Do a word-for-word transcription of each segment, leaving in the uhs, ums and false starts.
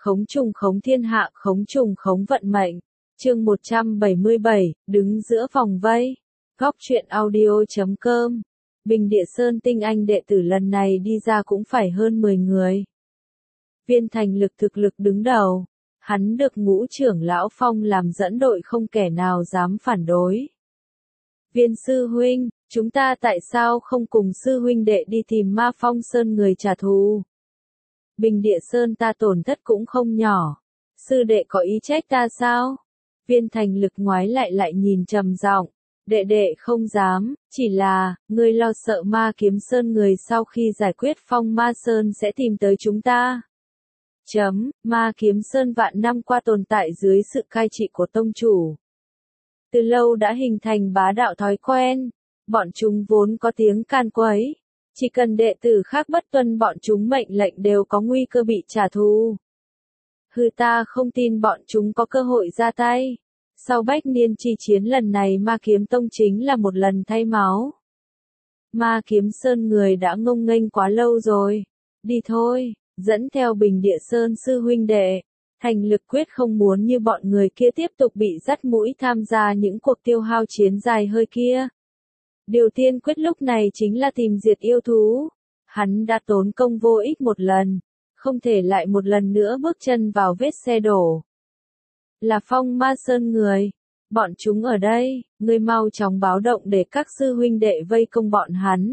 khống trùng khống thiên hạ, khống trùng khống vận mệnh. Chương một trăm bảy mươi bảy, đứng giữa vòng vây. Góc truyện audio chấm com. Bình Địa Sơn tinh anh đệ tử lần này đi ra cũng phải hơn mười người. Viên Thành Lực thực lực đứng đầu. Hắn được Ngũ trưởng lão Phong làm dẫn đội, không kẻ nào dám phản đối. Viên sư huynh, chúng ta tại sao không cùng sư huynh đệ đi tìm Ma Phong Sơn người trả thù? Bình Địa Sơn ta tổn thất cũng không nhỏ. Sư đệ có ý trách ta sao? Viên Thành Lực ngoái lại lại nhìn trầm giọng. Đệ đệ không dám, chỉ là, ngươi lo sợ Ma Kiếm Sơn người sau khi giải quyết Phong Ma Sơn sẽ tìm tới chúng ta. Chấm, Ma Kiếm Sơn vạn năm qua tồn tại dưới sự cai trị của tông chủ. Từ lâu đã hình thành bá đạo thói quen, bọn chúng vốn có tiếng can quấy. Chỉ cần đệ tử khác bất tuân bọn chúng mệnh lệnh đều có nguy cơ bị trả thù. Hừ, ta không tin bọn chúng có cơ hội ra tay. Sau bách niên chi chiến lần này Ma Kiếm Tông chính là một lần thay máu. Ma Kiếm Sơn người đã ngông nghênh quá lâu rồi. Đi thôi, dẫn theo Bình Địa Sơn sư huynh đệ. Thành Lực quyết không muốn như bọn người kia tiếp tục bị dắt mũi tham gia những cuộc tiêu hao chiến dài hơi kia. Điều tiên quyết lúc này chính là tìm diệt yêu thú. Hắn đã tốn công vô ích một lần, không thể lại một lần nữa bước chân vào vết xe đổ. Là Phong Ma Sơn người, bọn chúng ở đây, ngươi mau chóng báo động để các sư huynh đệ vây công bọn hắn.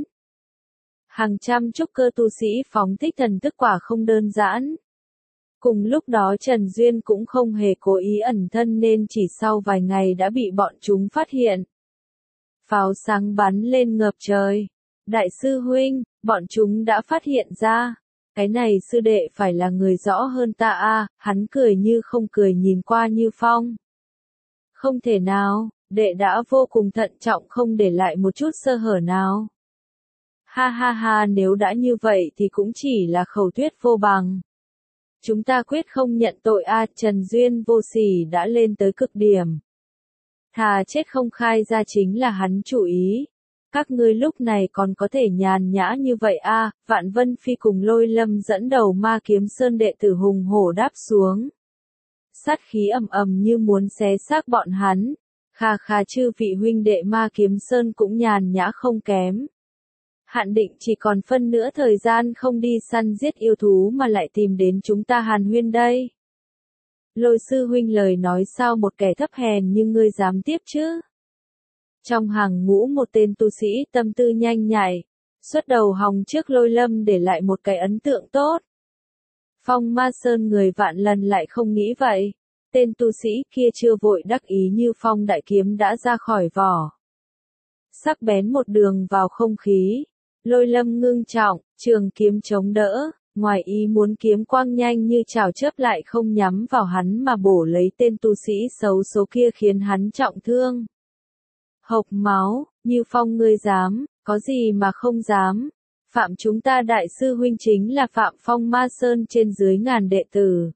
Hàng trăm trúc cơ tu sĩ phóng thích thần thức quả không đơn giản. Cùng lúc đó Trần Duyên cũng không hề cố ý ẩn thân nên chỉ sau vài ngày đã bị bọn chúng phát hiện. Pháo sáng bắn lên ngập trời. Đại sư huynh, bọn chúng đã phát hiện ra. Cái này sư đệ phải là người rõ hơn ta a. Hắn cười như không cười nhìn qua Như Phong. Không thể nào, đệ đã vô cùng thận trọng không để lại một chút sơ hở nào. Ha ha ha, nếu đã như vậy thì cũng chỉ là khẩu thuyết vô bằng. Chúng ta quyết không nhận tội a. Trần Duyên vô sỉ đã lên tới cực điểm. Thà chết không khai ra chính là hắn chủ ý. Các ngươi lúc này còn có thể nhàn nhã như vậy a. Vạn Vân Phi cùng Lôi Lâm dẫn đầu Ma Kiếm Sơn đệ tử hùng hổ đáp xuống. Sát khí ầm ầm như muốn xé xác bọn hắn. Kha kha, chư vị huynh đệ Ma Kiếm Sơn cũng nhàn nhã không kém. Hạn định chỉ còn phân nửa thời gian không đi săn giết yêu thú mà lại tìm đến chúng ta hàn huyên đây. Lôi sư huynh lời nói sao một kẻ thấp hèn như ngươi dám tiếp chứ? Trong hàng ngũ một tên tu sĩ tâm tư nhanh nhạy, xuất đầu hòng trước Lôi Lâm để lại một cái ấn tượng tốt. Phong Ma Sơn người vạn lần lại không nghĩ vậy. Tên tu sĩ kia chưa vội đắc ý như phong đại kiếm đã ra khỏi vỏ. Sắc bén một đường vào không khí. Lôi Lâm ngưng trọng, trường kiếm chống đỡ, ngoài ý muốn kiếm quang nhanh như chảo chớp lại không nhắm vào hắn mà bổ lấy tên tu sĩ xấu số kia khiến hắn trọng thương. Hộc máu, Như Phong ngươi dám, có gì mà không dám. Phạm chúng ta đại sư huynh chính là Phạm Phong Ma Sơn trên dưới ngàn đệ tử.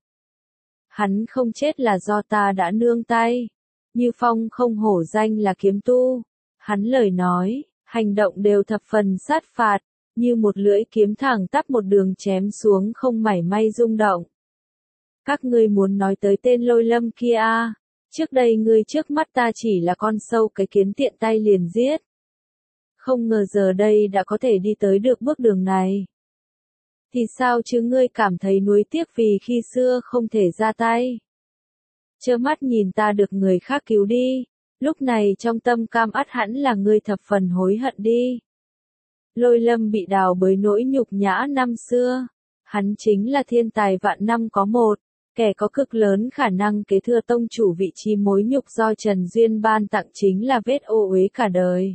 Hắn không chết là do ta đã nương tay. Như Phong không hổ danh là kiếm tu. Hắn lời nói, hành động đều thập phần sát phạt, như một lưỡi kiếm thẳng tắp một đường chém xuống không mảy may rung động. Các ngươi muốn nói tới tên Lôi Lâm kia à? Trước đây ngươi trước mắt ta chỉ là con sâu cái kiến tiện tay liền giết. Không ngờ giờ đây đã có thể đi tới được bước đường này. Thì sao chứ ngươi cảm thấy nuối tiếc vì khi xưa không thể ra tay. Trơ mắt nhìn ta được người khác cứu đi. Lúc này trong tâm cam ắt hẳn là ngươi thập phần hối hận đi. Lôi Lâm bị đào bới nỗi nhục nhã năm xưa. Hắn chính là thiên tài vạn năm có một, kẻ có cực lớn khả năng kế thừa tông chủ vị trí mối nhục do Trần Duyên ban tặng chính là vết ô uế cả đời.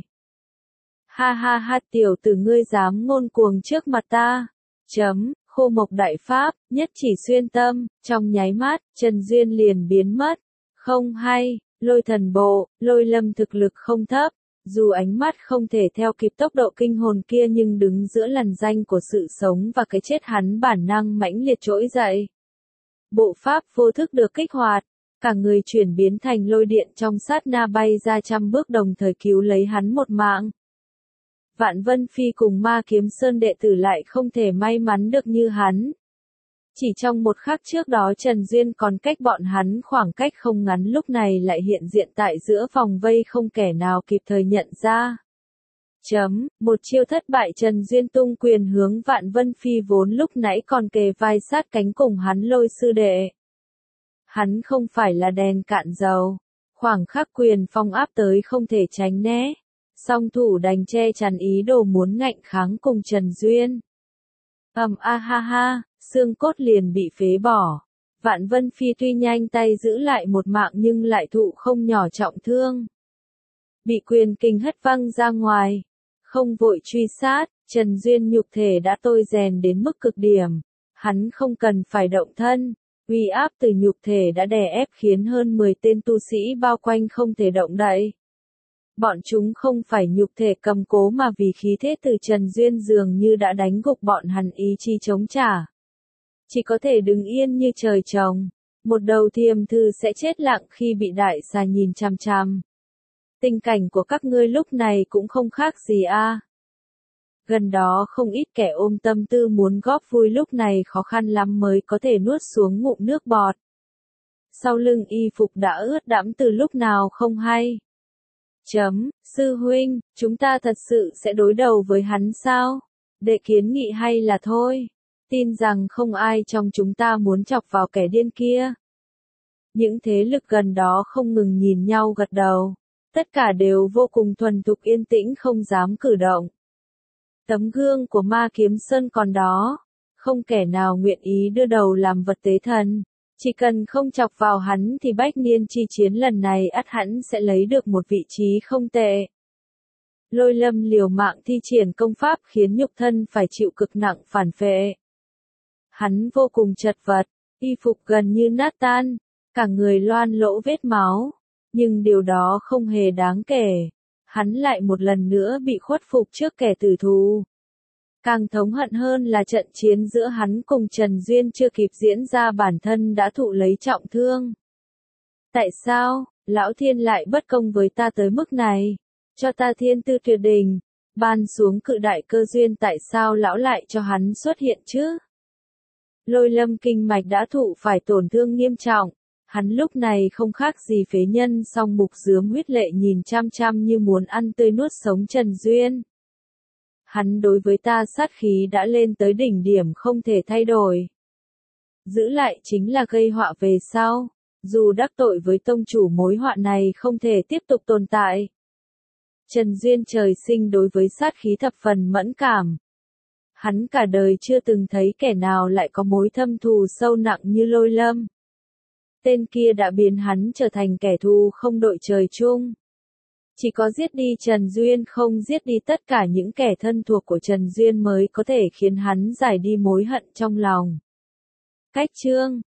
Ha ha ha, tiểu tử ngươi dám ngôn cuồng trước mặt ta. Chấm, khô mộc đại pháp, nhất chỉ xuyên tâm, trong nháy mắt, Trần Duyên liền biến mất. Không hay. Lôi thần bộ, Lôi Lâm thực lực không thấp, dù ánh mắt không thể theo kịp tốc độ kinh hồn kia nhưng đứng giữa lằn ranh của sự sống và cái chết hắn bản năng mãnh liệt trỗi dậy. Bộ pháp vô thức được kích hoạt, cả người chuyển biến thành lôi điện trong sát na bay ra trăm bước đồng thời cứu lấy hắn một mạng. Vạn Vân Phi cùng Ma Kiếm Sơn đệ tử lại không thể may mắn được như hắn. Chỉ trong một khắc trước đó Trần Duyên còn cách bọn hắn khoảng cách không ngắn lúc này lại hiện diện tại giữa vòng vây không kẻ nào kịp thời nhận ra. Chấm, một chiêu thất bại Trần Duyên tung quyền hướng Vạn Vân Phi vốn lúc nãy còn kề vai sát cánh cùng hắn Lôi sư đệ. Hắn không phải là đèn cạn dầu. Khoảng khắc quyền phong áp tới không thể tránh né. Song thủ đành che chắn ý đồ muốn ngạnh kháng cùng Trần Duyên. Ầm a ha ha, xương cốt liền bị phế bỏ. Vạn Vân Phi tuy nhanh tay giữ lại một mạng nhưng lại thụ không nhỏ trọng thương. Bị quyền kình hất văng ra ngoài. Không vội truy sát, Trần Duyên nhục thể đã tôi rèn đến mức cực điểm. Hắn không cần phải động thân. Uy áp từ nhục thể đã đè ép khiến hơn mười tên tu sĩ bao quanh không thể động đậy. Bọn chúng không phải nhục thể cầm cố mà vì khí thế từ Trần Duyên dường như đã đánh gục bọn hắn ý chí chống trả. Chỉ có thể đứng yên như trời trồng. Một đầu thiềm thư sẽ chết lặng khi bị đại xà nhìn chằm chằm. Tình cảnh của các ngươi lúc này cũng không khác gì a. Gần đó không ít kẻ ôm tâm tư muốn góp vui lúc này khó khăn lắm mới có thể nuốt xuống ngụm nước bọt. Sau lưng y phục đã ướt đẫm từ lúc nào không hay. Chấm, sư huynh, chúng ta thật sự sẽ đối đầu với hắn sao? Đệ kiến nghị hay là thôi? Tin rằng không ai trong chúng ta muốn chọc vào kẻ điên kia. Những thế lực gần đó không ngừng nhìn nhau gật đầu. Tất cả đều vô cùng thuần thục yên tĩnh không dám cử động. Tấm gương của Ma Kiếm Sơn còn đó. Không kẻ nào nguyện ý đưa đầu làm vật tế thần. Chỉ cần không chọc vào hắn thì Bách Niên chi chiến lần này ắt hẳn sẽ lấy được một vị trí không tệ. Lôi Lâm liều mạng thi triển công pháp khiến nhục thân phải chịu cực nặng phản phệ. Hắn vô cùng chật vật, y phục gần như nát tan, cả người loan lỗ vết máu. Nhưng điều đó không hề đáng kể. Hắn lại một lần nữa bị khuất phục trước kẻ tử thù. Càng thống hận hơn là trận chiến giữa hắn cùng Trần Duyên chưa kịp diễn ra bản thân đã thụ lấy trọng thương. Tại sao, Lão Thiên lại bất công với ta tới mức này? Cho ta thiên tư tuyệt đỉnh, ban xuống cự đại cơ duyên tại sao lão lại cho hắn xuất hiện chứ? Lôi Lâm kinh mạch đã thụ phải tổn thương nghiêm trọng. Hắn lúc này không khác gì phế nhân song mục dướm huyết lệ nhìn chăm chăm như muốn ăn tươi nuốt sống Trần Duyên. Hắn đối với ta sát khí đã lên tới đỉnh điểm không thể thay đổi. Giữ lại chính là gây họa về sau. Dù đắc tội với tông chủ mối họa này không thể tiếp tục tồn tại. Trần Duyên trời sinh đối với sát khí thập phần mẫn cảm. Hắn cả đời chưa từng thấy kẻ nào lại có mối thâm thù sâu nặng như Lôi Lâm. Tên kia đã biến hắn trở thành kẻ thù không đội trời chung. Chỉ có giết đi Trần Duyên không giết đi tất cả những kẻ thân thuộc của Trần Duyên mới có thể khiến hắn giải đi mối hận trong lòng. Cách chương